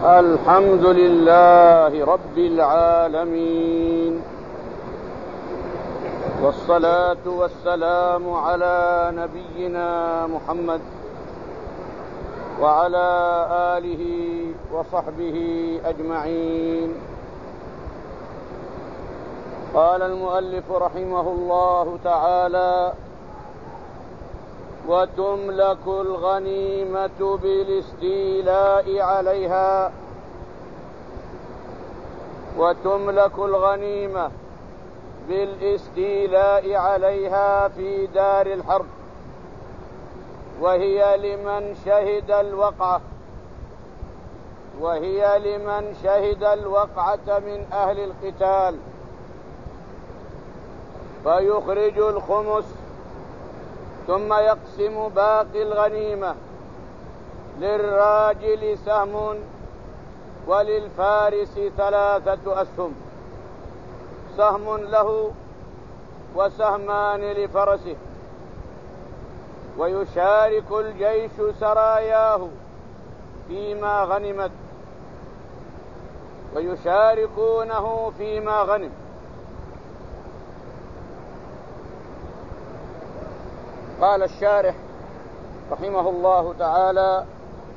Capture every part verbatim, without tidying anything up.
الحمد لله رب العالمين، والصلاة والسلام على نبينا محمد وعلى آله وصحبه أجمعين. قال المؤلف رحمه الله تعالى: وتملك الغنيمة بالاستيلاء عليها وتملك الغنيمة بالاستيلاء عليها في دار الحرب، وهي لمن شهد الوقعة وهي لمن شهد الوقعة من أهل القتال، فيخرج الخمس ثم يقسم باقي الغنيمة، للراجل سهم وللفارس ثلاثة أسهم، سهم له وسهمان لفرسه. ويشارك الجيش سراياه فيما غنمت ويشاركونه فيما غنم. قال الشارح رحمه الله تعالى: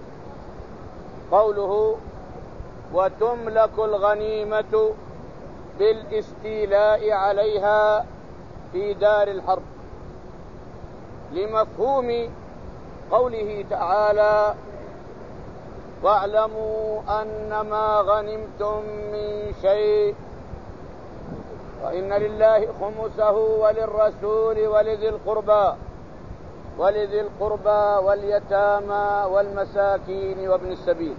قوله وتملك الغنيمة بالاستيلاء عليها في دار الحرب، لمفهوم قوله تعالى: واعلموا أنما غنمتم من شيء وإن لله خمسه وللرسول ولذي القربى ولذي القربى واليتامى والمساكين وابن السبيل.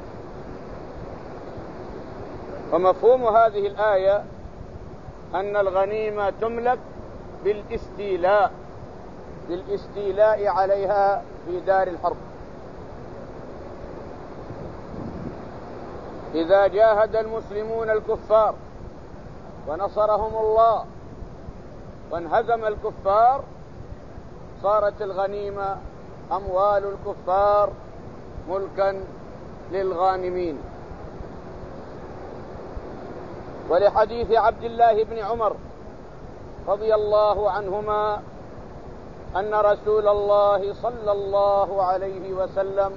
ومفهوم هذه الآية أن الغنيمة تملك بالاستيلاء بالاستيلاء عليها في دار الحرب. إذا جاهد المسلمون الكفار ونصرهم الله وانهزم الكفار، صارت الغنيمة أموال الكفار ملكا للغانمين. ولحديث عبد الله بن عمر رضي الله عنهما أن رسول الله صلى الله عليه وسلم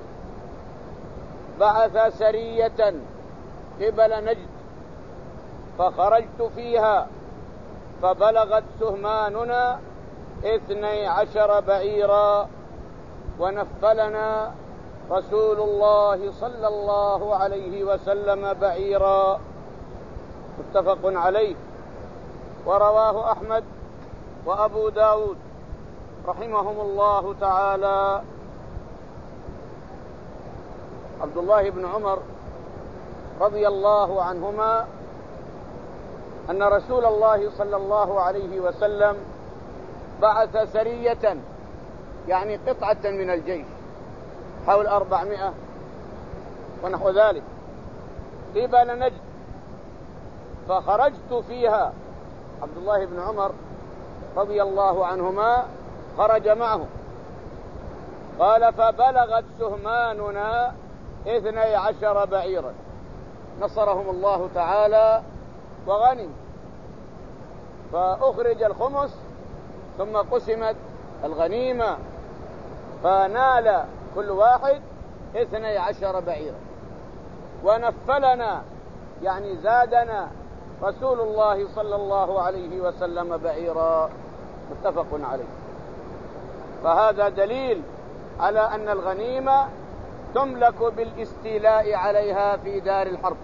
بعث سرية قبل نجد، فخرجت فيها فبلغت سهماننا اثني عشر بعيرا، ونفلنا رسول الله صلى الله عليه وسلم بعيرا. متفق عليه. ورواه أحمد وأبو داود رحمهم الله تعالى. عبد الله بن عمر رضي الله عنهما أن رسول الله صلى الله عليه وسلم بعث سرية، يعني قطعة من الجيش، حول أربعمائة ونحو ذلك، قبل نجد، فخرجت فيها. عبد الله بن عمر رضي الله عنهما خرج معه. قال: فبلغت سهماننا اثني عشر بعيرا، نصرهم الله تعالى وغنم، فأخرج الخمس ثم قسمت الغنيمة، فنال كل واحد اثني عشر بعيرا. ونفلنا يعني زادنا رسول الله صلى الله عليه وسلم بعيرا. متفق عليه. فهذا دليل على أن الغنيمة تملك بالاستيلاء عليها في دار الحرب.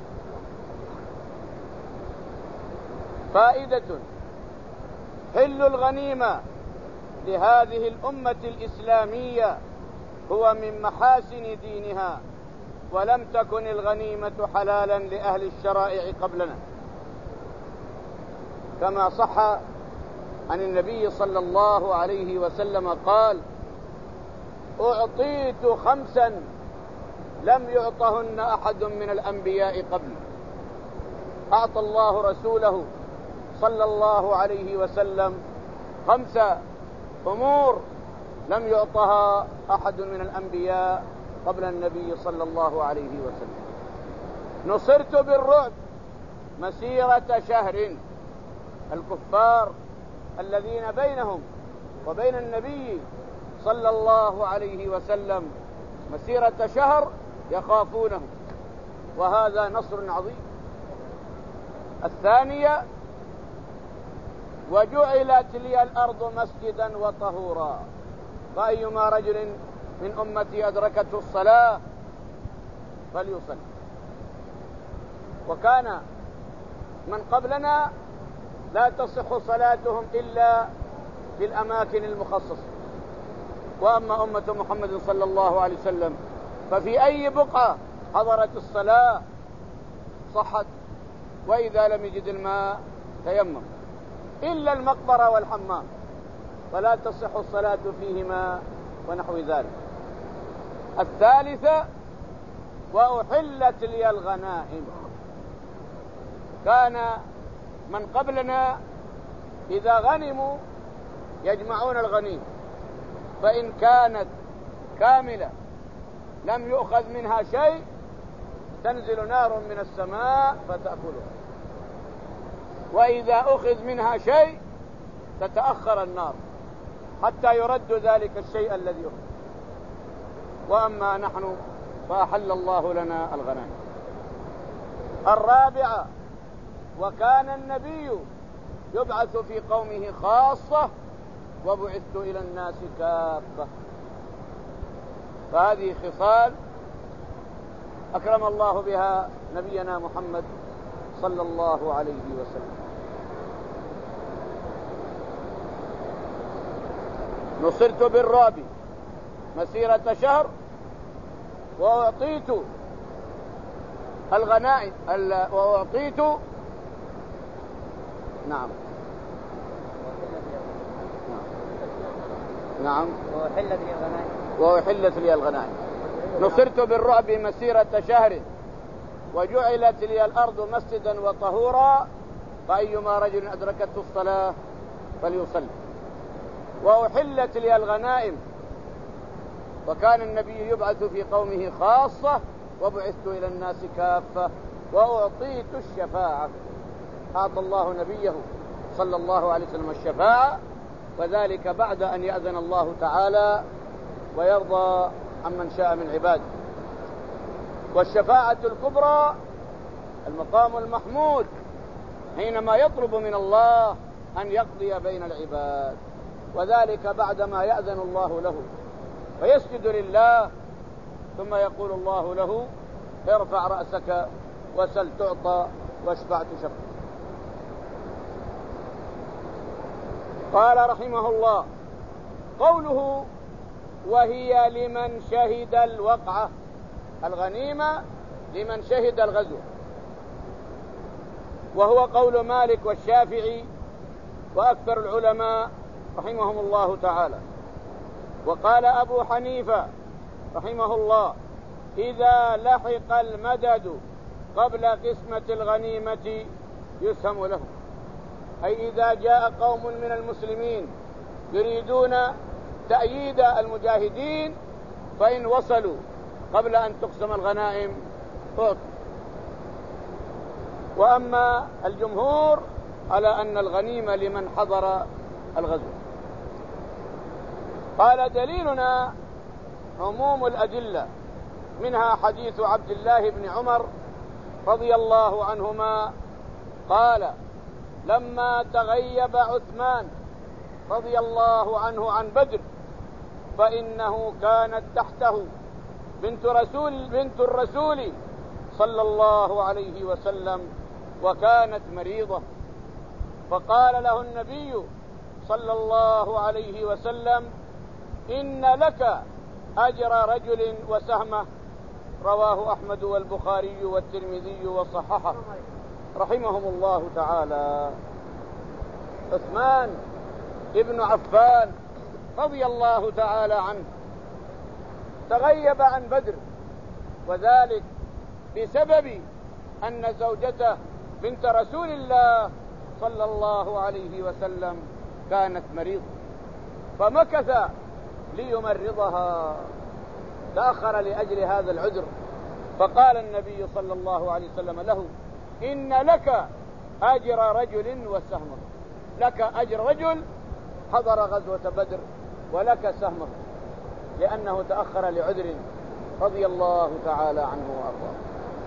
فائدة: حل الغنيمة لهذه الأمة الإسلامية هو من محاسن دينها، ولم تكن الغنيمة حلالا لأهل الشرائع قبلنا، كما صح عن النبي صلى الله عليه وسلم قال: أعطيت خمسا لم يعطهن أحد من الأنبياء قبل. أعطى الله رسوله صلى الله عليه وسلم خمس أمور لم يعطها أحد من الأنبياء قبل النبي صلى الله عليه وسلم. نصرت بالرعب مسيرة شهر. الكفار الذين بينهم وبين النبي صلى الله عليه وسلم مسيرة شهر يخافونه، وهذا نصر عظيم. الثانية: وجعلت لي الأرض مسجدا وطهورا، فأيما رجل من أمتي أدركته الصلاة فليصل. وكان من قبلنا لا تصح صلاتهم إلا في الأماكن المخصصة، وأما أمة محمد صلى الله عليه وسلم ففي أي بقعة حضرت الصلاة صحت، وإذا لم يجد الماء تيمم، إلا المقبرة والحمام فلا تصح الصلاة فيهما ونحو ذلك. الثالثة: وأحلت لي الغنائم. كان من قبلنا إذا غنموا يجمعون الغنيم، فإن كانت كاملة لم يؤخذ منها شيء تنزل نار من السماء فتأكلها، وإذا أخذ منها شيء تتأخر النار حتى يرد ذلك الشيء الذي أخذ. وأما نحن فأحل الله لنا الغنائم. الرابعة: وكان النبي يبعث في قومه خاصة وبعثت إلى الناس كافة. فهذه خصال أكرم الله بها نبينا محمد صلى الله عليه وسلم. نصرت بالرعب مسيرة شهر، وأعطيت الغنائم وأعطيت نعم نعم وأحلت لي الغنائم وأحلت لي الغنائم. نصرت بالرعب مسيرة شهر، وجعلت لي الأرض مسجدا وطهورا، فأيما رجل أدركته الصلاة فليصلي. وأحلت لي الغنائم، وكان النبي يبعث في قومه خاصة وبعثت إلى الناس كافة. وأعطيت الشفاعة، أعطى الله نبيه صلى الله عليه وسلم الشفاعة، وذلك بعد أن يأذن الله تعالى ويرضى عمن شاء من عباده. والشفاعة الكبرى المقام المحمود حينما يطلب من الله أن يقضي بين العباد، وذلك بعدما يأذن الله له فيسجد لله، ثم يقول الله له: ارفع رأسك وسل تعطى واشفع تشفع. قال رحمه الله: قوله وهي لمن شهد الوقعة، الغنيمة لمن شهد الغزو، وهو قول مالك والشافعي وأكثر العلماء رحمهم الله تعالى. وقال أبو حنيفة رحمه الله: إذا لحق المدد قبل قسمة الغنيمة يسهم له، أي إذا جاء قوم من المسلمين يريدون تأييد المجاهدين فإن وصلوا قبل أن تقسم الغنائم فوق. وأما الجمهور على أن الغنيمة لمن حضر الغزو. قال: دليلنا عموم الأدلة، منها حديث عبد الله بن عمر رضي الله عنهما قال: لما تغيب عثمان رضي الله عنه عن بدر فإنه كانت تحته بنت رسول بنت الرسول صلى الله عليه وسلم وكانت مريضة، فقال له النبي صلى الله عليه وسلم: إن لك أجر رجل وسهمه. رواه أحمد والبخاري والترمذي وصححه رحمهم الله تعالى. عثمان ابن عفان رضي الله تعالى عنه تغيب عن بدر، وذلك بسبب أن زوجته بنت رسول الله صلى الله عليه وسلم كانت مريضة، فمكث ليمرضها، تأخر لأجل هذا العذر. فقال النبي صلى الله عليه وسلم له: إن لك أجر رجل وسهمه، لك أجر رجل حضر غزوة بدر ولك سهمه، لأنه تأخر لعذر، رضي الله تعالى عنه وأرضاه.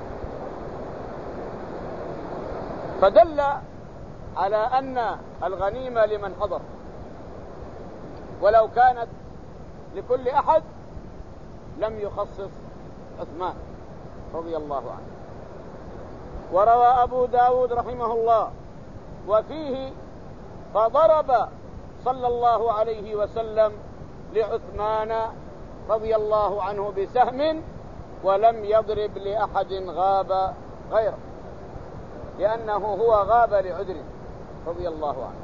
فدل على أن الغنيمة لمن حضر، ولو كانت لكل أحد لم يخصص عثمان رضي الله عنه. وروى أبو داود رحمه الله وفيه: فضرب صلى الله عليه وسلم لعثمان رضي الله عنه بسهم ولم يضرب لأحد غاب غيره، لأنه هو غاب لعذره رضي الله عنه.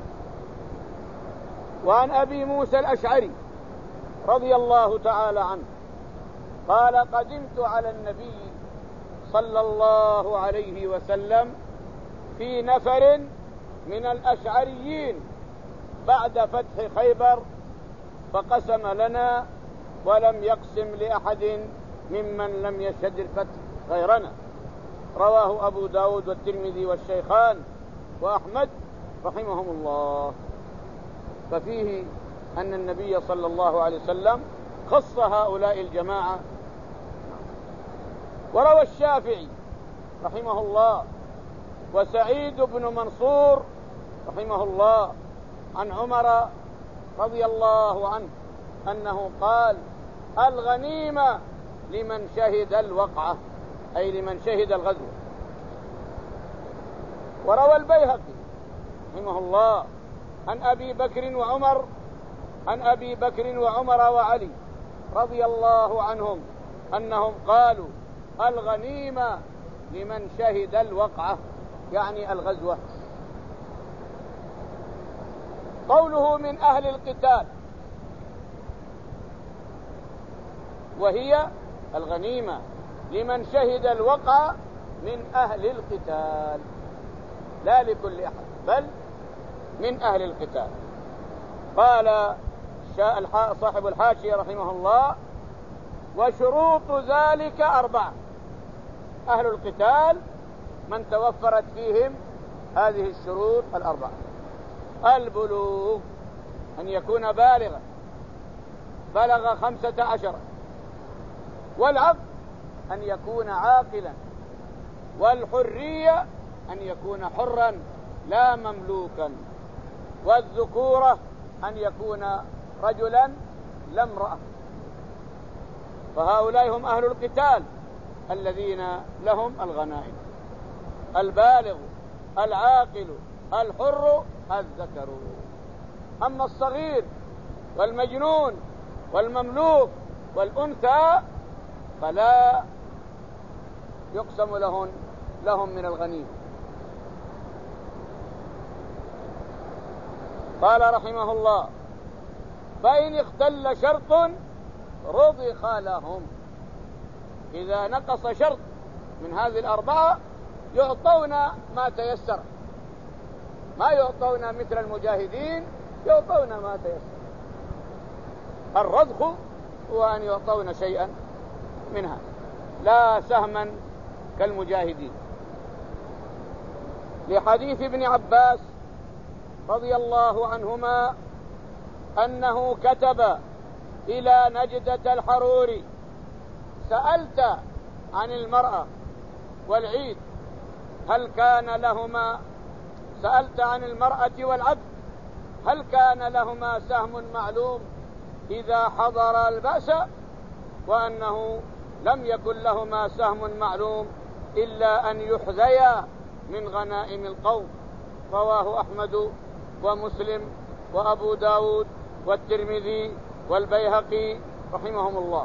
وعن أبي موسى الأشعري رضي الله تعالى عنه قال: قدمت على النبي صلى الله عليه وسلم في نفر من الأشعريين بعد فتح خيبر، فقسم لنا ولم يقسم لأحد ممن لم يشهد الفتح غيرنا. رواه أبو داود والترمذي والشيخان وأحمد رحمهم الله. ففيه أن النبي صلى الله عليه وسلم خص هؤلاء الجماعة. وروى الشافعي رحمه الله وسعيد بن منصور رحمه الله عن عمر رضي الله عنه أنه قال: الغنيمة لمن شهد الوقعة، أي لمن شهد الغزو. وروى البيهقي رحمه الله عن أبي بكر وعمر عن أبي بكر وعمر وعلي رضي الله عنهم أنهم قالوا: الغنيمة لمن شهد الوقعة، يعني الغزوة. قوله من أهل القتال، وهي الغنيمة لمن شهد الوقعة من أهل القتال، لا لكل أحد بل من أهل القتال. قال صاحب الحاشية رحمه الله: وشروط ذلك أربعة. أهل القتال من توفرت فيهم هذه الشروط الأربعة: البلوغ، أن يكون بالغا بلغ خمسة عشر، والعقل أن يكون عاقلا، والحرية أن يكون حرا لا مملوكا، والذكورة أن يكون رجلا لا امرأة. فهؤلاء هم أهل القتال الذين لهم الغنائم: البالغ، العاقل، الحر، الذكر. أما الصغير والمجنون والمملوك والأنثى فلا يقسم لهم لهم من الغنيمة. قال رحمه الله: فإن اختل شرط رضخ لهم. إذا نقص شرط من هذه الأربعة يعطون ما تيسر، ما يعطون مثل المجاهدين، يعطون ما تيسر. الرضخ هو أن يعطون شيئا منها، لا سهما كالمجاهدين. لحديث ابن عباس رضي الله عنهما أنه كتب إلى نجدة الحروري: سألت عن المرأة والعيد هل كان لهما سألت عن المرأة والعبد هل كان لهما سهم معلوم إذا حضر البأس، وأنه لم يكن لهما سهم معلوم إلا أن يحذيا من غنائم القوم. رواه أحمد ومسلم وأبو داود والترمذي والبيهقي رحمهم الله.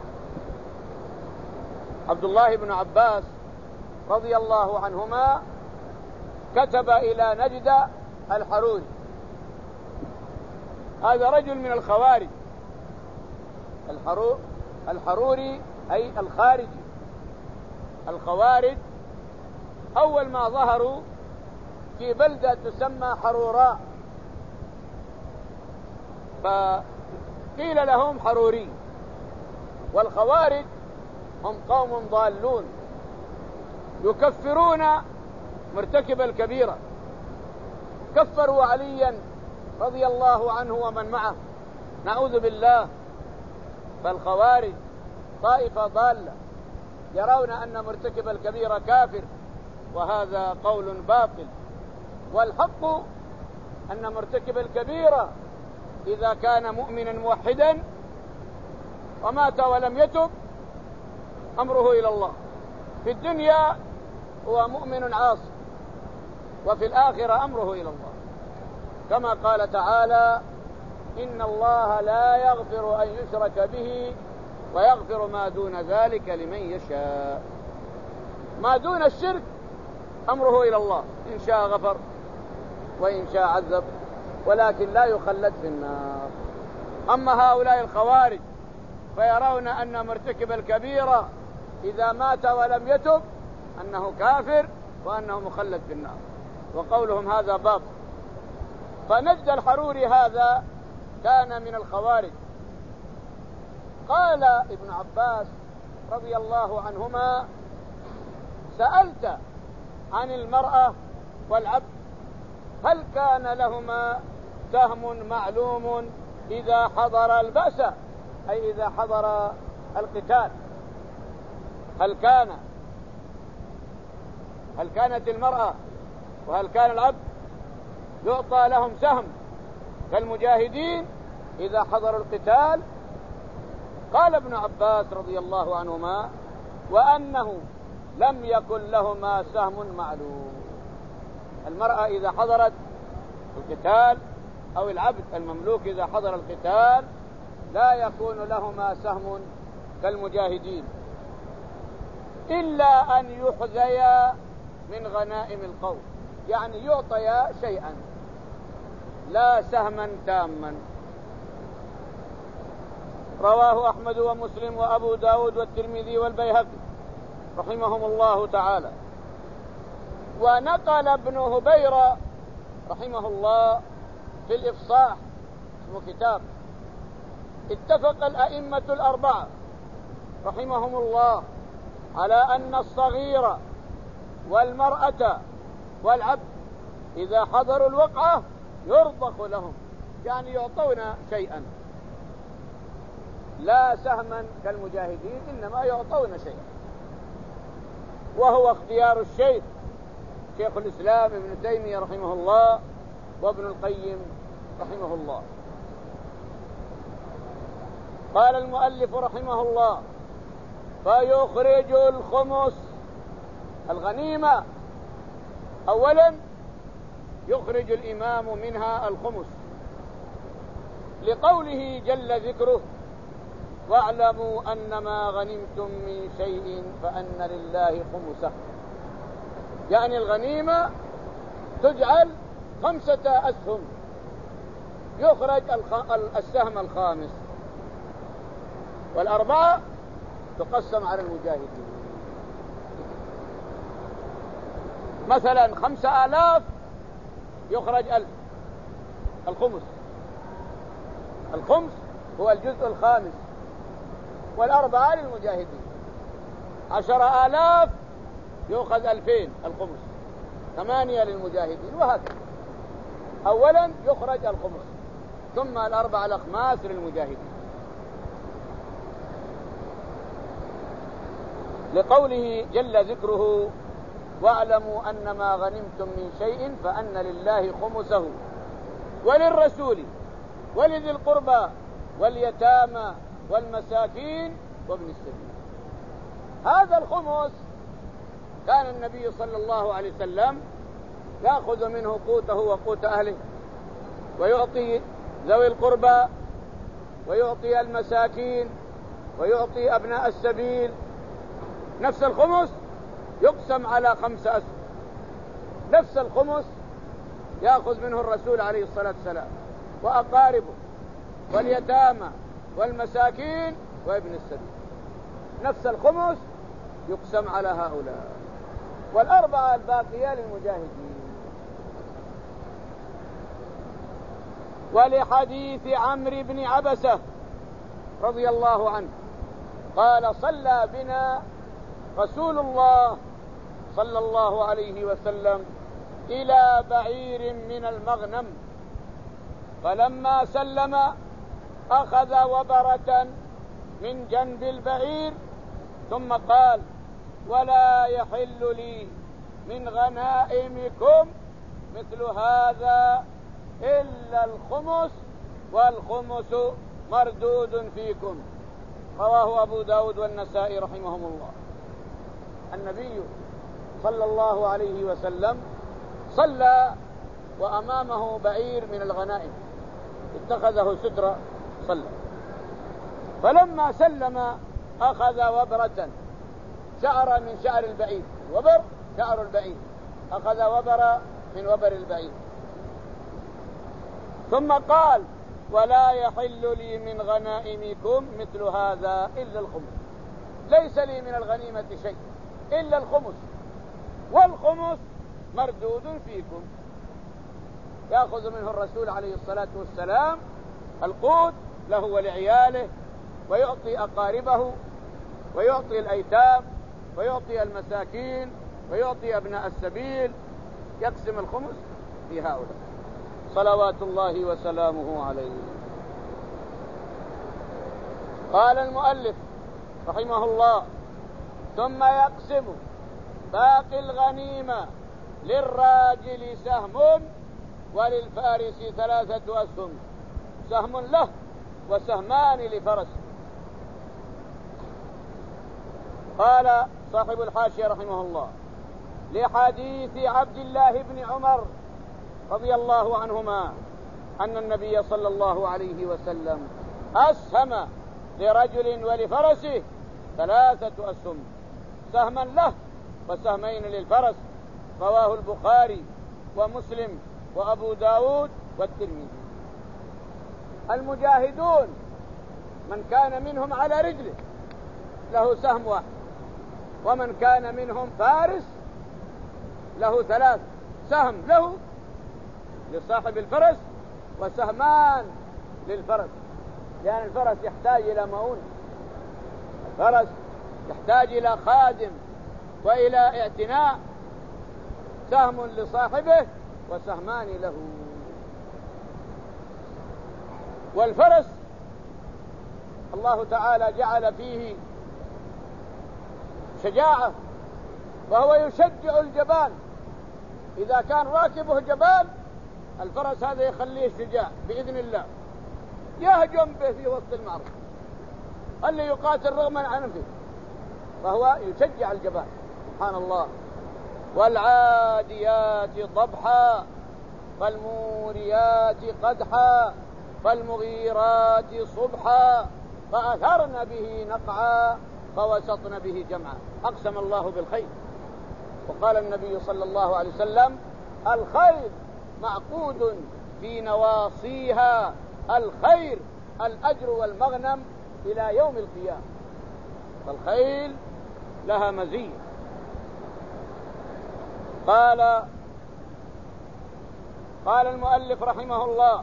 عبد الله بن عباس رضي الله عنهما كتب إلى نجد الحروري، هذا رجل من الخوارج. الحرور الحروري أي الخارجي. الخوارج أول ما ظهروا في بلدة تسمى حروراء، فقيل لهم حروري. والخوارج هم قوم ضالون يكفرون مرتكب الكبيرة. كفروا عليا رضي الله عنه ومن معه، نعوذ بالله. فالخوارج طائفة ضالة يرون أن مرتكب الكبيرة كافر، وهذا قول باطل. والحق أن مرتكب الكبيرة إذا كان مؤمنا موحدا ومات ولم يتب أمره إلى الله. في الدنيا هو مؤمن عاصي، وفي الآخرة أمره إلى الله، كما قال تعالى: إن الله لا يغفر أن يشرك به ويغفر ما دون ذلك لمن يشاء. ما دون الشرك أمره إلى الله، إن شاء غفر وإن شاء عذب، ولكن لا يخلد في النار. أما هؤلاء الخوارج فيرون أن مرتكب الكبيرة إذا مات ولم يتب أنه كافر وأنه مخلد في النار، وقولهم هذا باطل. فنجد الحروري هذا كان من الخوارج. قال ابن عباس رضي الله عنهما: سألت عن المرأة والعبد هل كان لهما سهم معلوم إذا حضر البأس، أي إذا حضر القتال؟ هل كان هل كانت المرأة وهل كان العبد يعطى لهم سهم كالمجاهدين إذا حضروا القتال؟ قال ابن عباس رضي الله عنهما: وأنه لم يكن لهما سهم معلوم. المرأة إذا حضرت القتال أو العبد المملوك إذا حضر القتال لا يكون لهما سهم كالمجاهدين، إلا أن يحذيا من غنائم القوم، يعني يعطيا شيئا لا سهما تاما. رواه أحمد ومسلم وأبو داود والترمذي والبيهقي رحمهم الله تعالى. ونقل ابن هبيرة رحمه الله في الإفصاح، اسمه كتاب، اتفق الأئمة الأربعة رحمهم الله على أن الصغير والمرأة والعبد إذا حضروا الوقعة يرضخ لهم، يعني يعطون شيئا لا سهما كالمجاهدين، إنما يعطون شيئا. وهو اختيار الشيخ شيخ الإسلام ابن تيمية رحمه الله وابن القيم رحمه الله. قال المؤلف رحمه الله: فيخرج الخمس الغنيمة. أولا يخرج الإمام منها الخمس، لقوله جل ذكره: واعلموا أنما غنمتم من شيء فأن لله خمسه. يعني الغنيمة تجعل خمسة أسهم، يخرج السهم الخامس، والأربعة تقسم على المجاهدين. مثلا خمسة آلاف يخرج ألف، الخمس. الخمس هو الجزء الخامس، والأربعة للمجاهدين. عشر آلاف يأخذ ألفين، الخمس. ثمانية للمجاهدين، وهكذا. أولا يخرج الخمس، ثم الأربعة الأخماس للمجاهدين، لقوله جل ذكره: واعلموا أنما غنمتم من شيء فأن لله خمسه وللرسول ولذي القربى واليتامى والمساكين وابن السبيل. هذا الخمس كان النبي صلى الله عليه وسلم يأخذ منه قوته وقوت أهله، ويعطي ذوي القربى، ويعطي المساكين، ويعطي أبناء السبيل. نفس الخمس يقسم على خمسة أسهم، نفس الخمس يأخذ منه الرسول عليه الصلاة والسلام، وأقاربه، واليتامى، والمساكين، وابن السبيل. نفس الخمس يقسم على هؤلاء، والأربعة الباقية للمجاهدين. ولحديث عمرو بن عبسة رضي الله عنه قال صلى بنا رسول الله صلى الله عليه وسلم إلى بعير من المغنم، فلما سلم أخذ وبرة من جنب البعير ثم قال: ولا يحل لي من غنائمكم مثل هذا إلا الخمس، والخمس مردود فيكم. رواه أبو داود والنسائي رحمهم الله. النبي صلى الله عليه وسلم صلى وأمامه بعير من الغنائم، اتخذه سترة صلى، فلما سلم أخذ وبرة، شعر من شعر البعير، وبر شعر البعير، أخذ وبر من وبر البعير، ثم قال: ولا يحل لي من غنائمكم مثل هذا إلا الخمس، ليس لي من الغنيمة شيء إلا الخمس، والخمس مردود فيكم. يأخذ منه الرسول عليه الصلاة والسلام القوت له ولعياله، ويعطي أقاربه، ويعطي الأيتام، ويعطي المساكين، ويعطي أبناء السبيل، يقسم الخمس في هؤلاء صلوات الله وسلامه عليه. قال المؤلف رحمه الله: ثم يقسم باقي الغنيمة للراجل سهم وللفارس ثلاثة أسهم، سهم له وسهمان لفرسه. قال صاحب الحاشية رحمه الله: لحديث عبد الله بن عمر رضي الله عنهما أن النبي صلى الله عليه وسلم أسهم لرجل ولفرسه ثلاثة أسهم، سهما له وسهمين للفرس. رواه البخاري ومسلم وأبو داود والترمذي. المجاهدون من كان منهم على رجله له سهم واحد، ومن كان منهم فارس له ثلاث، سهم له لصاحب الفرس وسهمان للفرس، لأن الفرس يحتاج إلى مؤونة، الفرس يحتاج إلى خادم وإلى اعتناء، سهم لصاحبه وسهمان له. والفرس الله تعالى جعل فيه شجاعة، وهو يشجع الجبان، إذا كان راكبه جبان الفرس هذا يخليه شجاع بإذن الله، يهجم به في وسط المعركة، اللي يقاتل رغما عن أنفه، فهو يشجع الجبان. سبحان الله. والعاديات ضبحا فالموريات قدحا فالمغيرات صبحا فأثرن به نقعا فوسطن به جمعا. أقسم الله بالخير، وقال النبي صلى الله عليه وسلم: الخير معقود في نواصيها، الخير الأجر والمغنم إلى يوم القيامة، فالخيل لها مزية. قال قال المؤلف رحمه الله: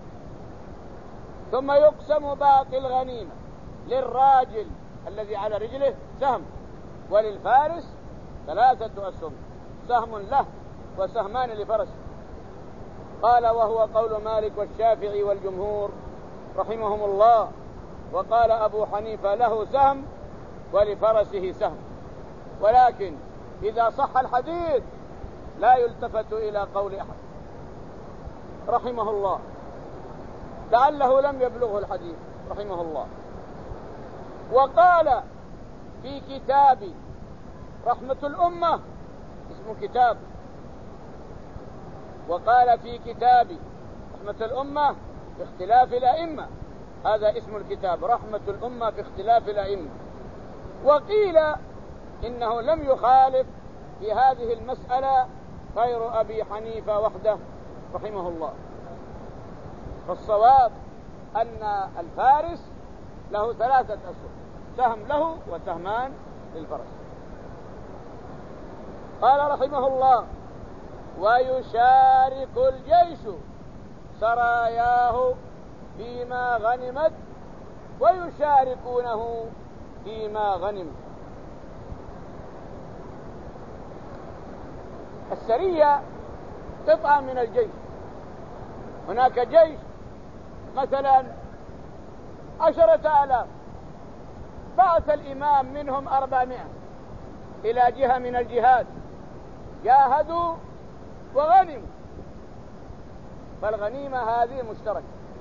ثم يقسم باقي الغنيمة للراجل الذي على رجله سهم، وللفارس ثلاثة أسهم، سهم له وسهمان لفرسه. قال: وهو قول مالك والشافعي والجمهور رحمهم الله. وقال أبو حنيفة: له سهم ولفرسه سهم، ولكن إذا صح الحديث لا يلتفت إلى قول أحد رحمه الله، لعله لم يبلغه الحديث رحمه الله. وقال في كتاب رحمة الأمة، اسم كتاب، وقال في كتاب رحمة الأمة في اختلاف الأئمة، هذا اسم الكتاب، رحمة الأمة في اختلاف الأئمة. وقيل إنه لم يخالف في هذه المسألة غير أبي حنيفة وحده رحمه الله، فالصواب أن الفارس له ثلاثة أسهم، سهم له وسهمان للفرس. قال رحمه الله: ويشارك الجيش سراياه فيما غنمت ويشاركونه فيما غنم. السرية قطعة من الجيش. هناك جيش مثلا عشرة آلاف، بعث الإمام منهم أربعمائة إلى جهة من الجهاد، جاهدوا وغنموا، فالغنيمة هذه مشتركة،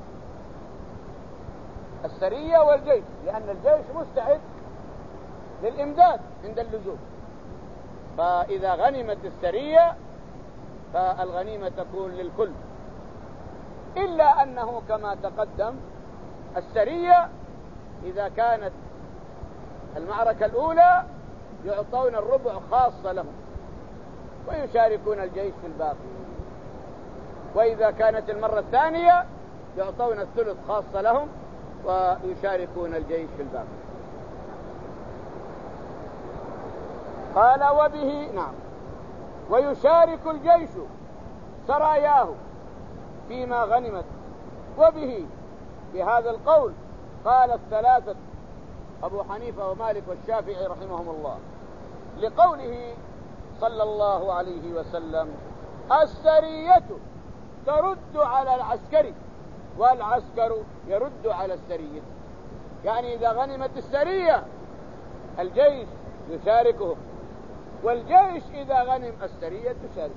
السرية والجيش، لأن الجيش مستعد للإمداد عند اللزوم. فإذا غنمت السرية فالغنيمة تكون للكل، إلا أنه كما تقدم السرية إذا كانت المعركة الأولى يعطون الربع خاصة لهم ويشاركون الجيش في الباقي، وإذا كانت المرة الثانية يعطون الثلث خاصة لهم ويشاركون الجيش في الباقي. قال وبه نعم ويشارك الجيش سراياه فيما غنمت. وبه بهذا القول قال الثلاثة أبو حنيفة ومالك والشافعي رحمهم الله، لقوله صلى الله عليه وسلم السرية ترد على العسكري والعسكر يرد على السرية. يعني إذا غنمت السرية الجيش يشاركهم، والجيش إذا غنم السرية تشارك.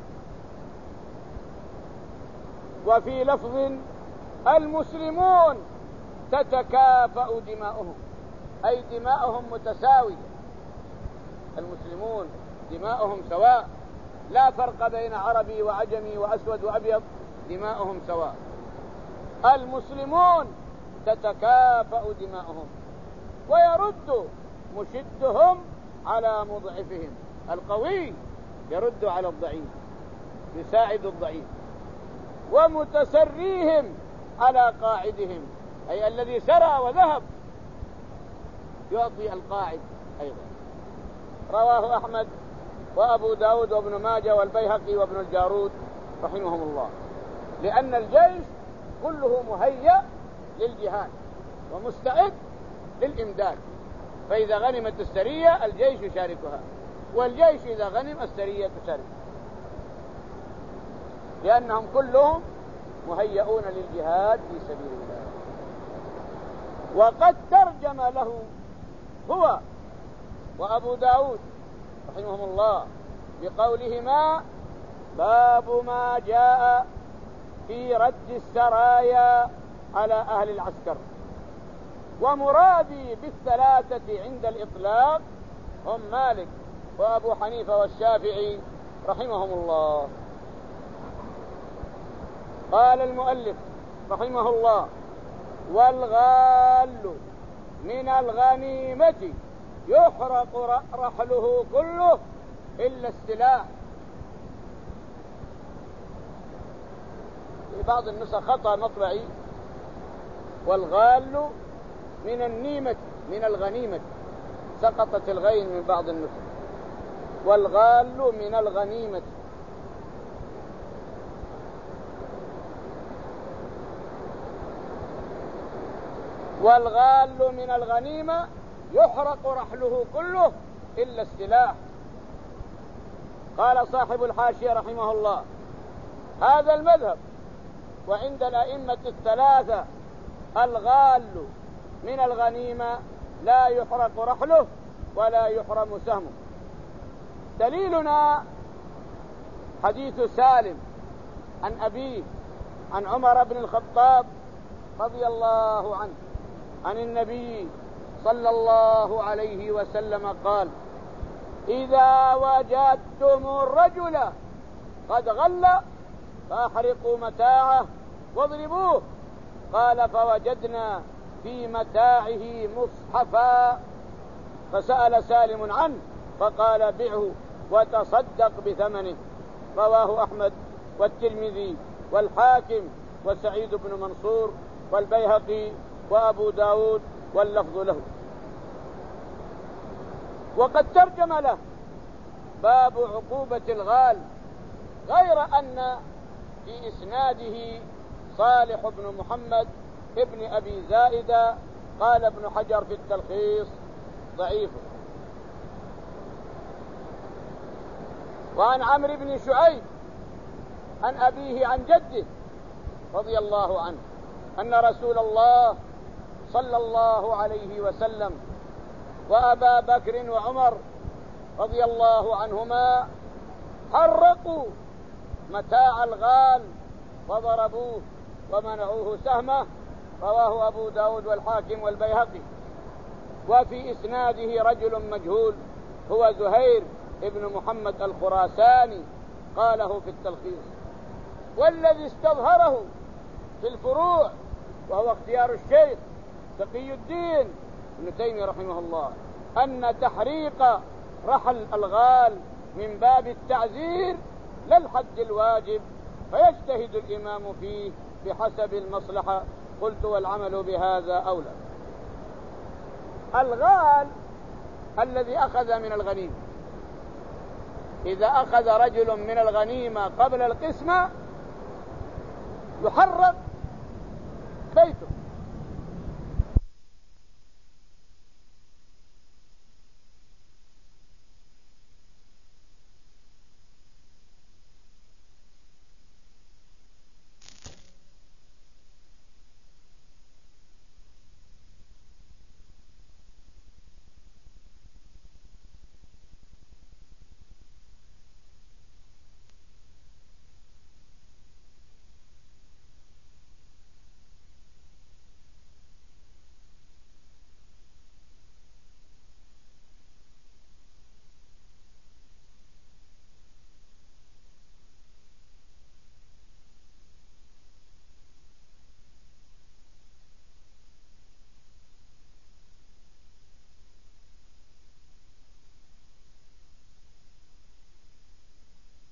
وفي لفظ المسلمون تتكافأ دماؤهم، أي دماؤهم متساوية، المسلمون دماؤهم سواء، لا فرق بين عربي وعجمي وأسود وأبيض، دماؤهم سواء. المسلمون تتكافأ دماؤهم، ويرد مشدهم على مضعفهم، القوي يرد على الضعيف، يساعد الضعيف، ومتسريهم على قاعدهم، أي الذي سرى وذهب يعطي القاعد أيضا. رواه أحمد وأبو داود وابن ماجه والبيهقي وابن الجارود رحمهم الله، لأن الجيش كله مهيأ للجهاد ومستعد للإمداد، فإذا غنمت السرية الجيش يشاركها، والجيش إذا غنم السرية تشارك، لأنهم كلهم مهيئون للجهاد في سبيل الله. وقد ترجم له هو وأبو داود رحمهم الله بقولهما باب ما جاء في رد السرايا على أهل العسكر. ومرادي بالثلاثة عند الإطلاق هم مالك وأبو حنيفة والشافعي رحمهم الله. قال المؤلف رحمه الله والغال من الغنيمة يحرق رحله كله إلا السلاح. في بعض النسخ خطأ مطبعي والغال من النيمة من الغنيمة، سقطت الغين من بعض النسخ، والغال من الغنيمة. والغال من الغنيمة يحرق رحله كله إلا السلاح. قال صاحب الحاشية رحمه الله هذا المذهب وعند الأئمة الثلاثة الغال من الغنيمة لا يحرق رحله ولا يحرم سهمه. دليلنا حديث سالم عن أبيه عن عمر بن الخطاب رضي الله عنه عن النبي صلى الله عليه وسلم قال إذا وجدتم الرجل قد غل فأحرقوا متاعه واضربوه. قال فوجدنا في متاعه مصحفا فسأل سالم عنه فقال بعه وتصدق بثمنه. رواه أحمد والترمذي والحاكم وسعيد بن منصور والبيهقي وأبو داود واللفظ له. وقد ترجم له باب عقوبة الغال، غير أن في إسناده صالح بن محمد ابن أبي زائدة. قال ابن حجر في التلخيص ضعيف. وعن عمرو بن شعيب عن أبيه عن جده رضي الله عنه أن رسول الله صلى الله عليه وسلم وأبا بكر وعمر رضي الله عنهما حرقوا متاع الغال وضربوه ومنعوه سهمه. رواه أبو داود والحاكم والبيهقي. وفي إسناده رجل مجهول هو زهير ابن محمد الخراساني قاله في التلخيص. والذي استظهره في الفروع وهو اختيار الشيخ تقي الدين ابن تيمية رحمه الله أن تحريق رحل الغال من باب التعزير للحد الواجب، فيجتهد الإمام فيه بحسب المصلحة. قلت والعمل بهذا أولى. الغال الذي أخذ من الغنيمة، إذا أخذ رجل من الغنيمة قبل القسمة يحرق بيته